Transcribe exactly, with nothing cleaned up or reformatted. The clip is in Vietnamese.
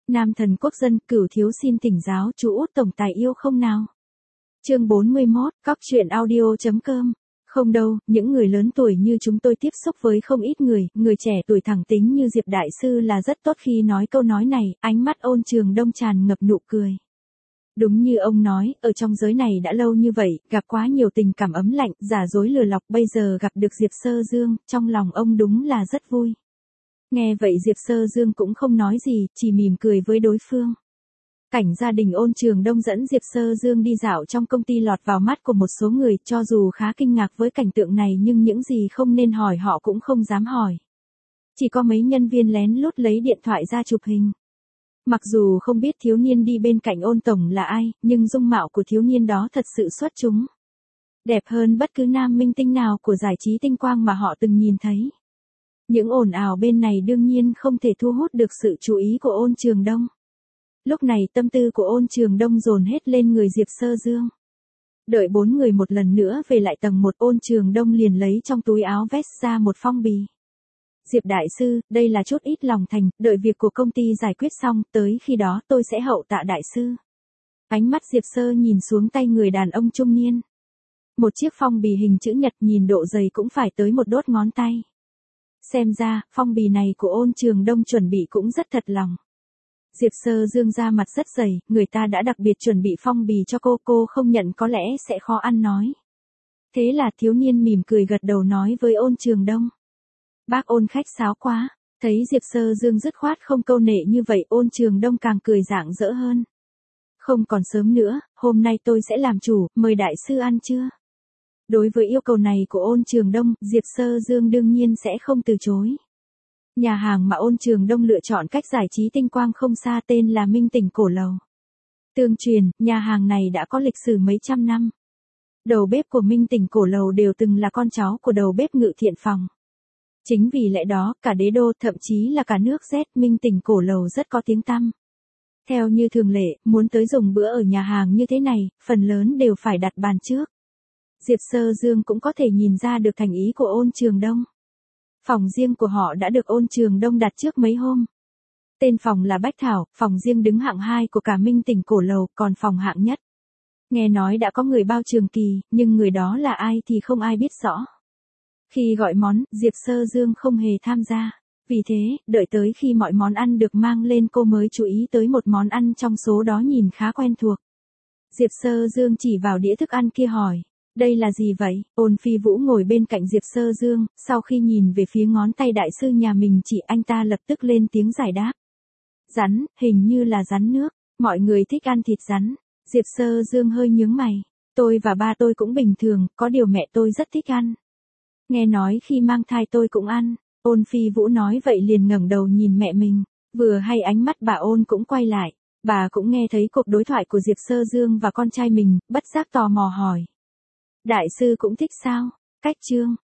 Nam thần quốc dân, Cửu thiếu xin thỉnh giáo chú út tổng tài yêu không nào? Chương bốn mươi mốt, cóc truyện audio chấm com. Không đâu, những người lớn tuổi như chúng tôi tiếp xúc với không ít người, người trẻ tuổi thẳng tính như Diệp Đại Sư là rất tốt khi nói câu nói này, ánh mắt Ôn Trường Đông tràn ngập nụ cười. Đúng như ông nói, ở trong giới này đã lâu như vậy, gặp quá nhiều tình cảm ấm lạnh, giả dối lừa lọc, bây giờ gặp được Diệp Sơ Dương, trong lòng ông đúng là rất vui. Nghe vậy Diệp Sơ Dương cũng không nói gì, chỉ mỉm cười với đối phương. Cảnh gia đình Ôn Trường Đông dẫn Diệp Sơ Dương đi dạo trong công ty lọt vào mắt của một số người, cho dù khá kinh ngạc với cảnh tượng này nhưng những gì không nên hỏi họ cũng không dám hỏi. Chỉ có mấy nhân viên lén lút lấy điện thoại ra chụp hình. Mặc dù không biết thiếu niên đi bên cạnh Ôn tổng là ai, nhưng dung mạo của thiếu niên đó thật sự xuất chúng. Đẹp hơn bất cứ nam minh tinh nào của giải trí tinh quang mà họ từng nhìn thấy. Những ồn ào bên này đương nhiên không thể thu hút được sự chú ý của Ôn Trường Đông. Lúc này tâm tư của Ôn Trường Đông dồn hết lên người Diệp Sơ Dương. Đợi bốn người một lần nữa về lại tầng một, Ôn Trường Đông liền lấy trong túi áo vest ra một phong bì. Diệp Đại Sư, đây là chút ít lòng thành, đợi việc của công ty giải quyết xong, tới khi đó tôi sẽ hậu tạ Đại Sư. Ánh mắt Diệp Sơ nhìn xuống tay người đàn ông trung niên. Một chiếc phong bì hình chữ nhật nhìn độ dày cũng phải tới một đốt ngón tay. Xem ra, phong bì này của Ôn Trường Đông chuẩn bị cũng rất thật lòng. Diệp Sơ Dương ra mặt rất dày, người ta đã đặc biệt chuẩn bị phong bì cho cô, cô không nhận có lẽ sẽ khó ăn nói. Thế là thiếu niên mỉm cười gật đầu nói với Ôn Trường Đông. Bác Ôn khách sáo quá, thấy Diệp Sơ Dương dứt khoát không câu nệ như vậy, Ôn Trường Đông càng cười rạng rỡ hơn. Không còn sớm nữa, hôm nay tôi sẽ làm chủ, mời Đại Sư ăn trưa. Đối với yêu cầu này của Ôn Trường Đông, Diệp Sơ Dương đương nhiên sẽ không từ chối. Nhà hàng mà Ôn Trường Đông lựa chọn cách giải trí tinh quang không xa tên là Minh Tỉnh Cổ Lầu. Tương truyền, nhà hàng này đã có lịch sử mấy trăm năm. Đầu bếp của Minh Tỉnh Cổ Lầu đều từng là con cháu của đầu bếp Ngự Thiện Phòng. Chính vì lẽ đó, cả đế đô, thậm chí là cả nước Z, Minh Tỉnh Cổ Lầu rất có tiếng tăm. Theo như thường lệ, muốn tới dùng bữa ở nhà hàng như thế này, phần lớn đều phải đặt bàn trước. Diệp Sơ Dương cũng có thể nhìn ra được thành ý của Ôn Trường Đông. Phòng riêng của họ đã được Ôn Trường Đông đặt trước mấy hôm. Tên phòng là Bách Thảo, phòng riêng đứng hạng hai của cả Minh Tỉnh Cổ Lầu, còn phòng hạng nhất. Nghe nói đã có người bao trường kỳ, nhưng người đó là ai thì không ai biết rõ. Khi gọi món, Diệp Sơ Dương không hề tham gia. Vì thế, đợi tới khi mọi món ăn được mang lên cô mới chú ý tới một món ăn trong số đó nhìn khá quen thuộc. Diệp Sơ Dương chỉ vào đĩa thức ăn kia hỏi. Đây là gì vậy? Ôn Phi Vũ ngồi bên cạnh Diệp Sơ Dương, sau khi nhìn về phía ngón tay Đại Sư nhà mình chỉ, anh ta lập tức lên tiếng giải đáp. Rắn, hình như là rắn nước, mọi người thích ăn thịt rắn. Diệp Sơ Dương hơi nhướng mày. Tôi và ba tôi cũng bình thường, có điều mẹ tôi rất thích ăn. Nghe nói khi mang thai tôi cũng ăn. Ôn Phi Vũ nói vậy liền ngẩng đầu nhìn mẹ mình. Vừa hay ánh mắt bà Ôn cũng quay lại. Bà cũng nghe thấy cuộc đối thoại của Diệp Sơ Dương và con trai mình, bất giác tò mò hỏi. Đại Sư cũng thích sao? Cách chương.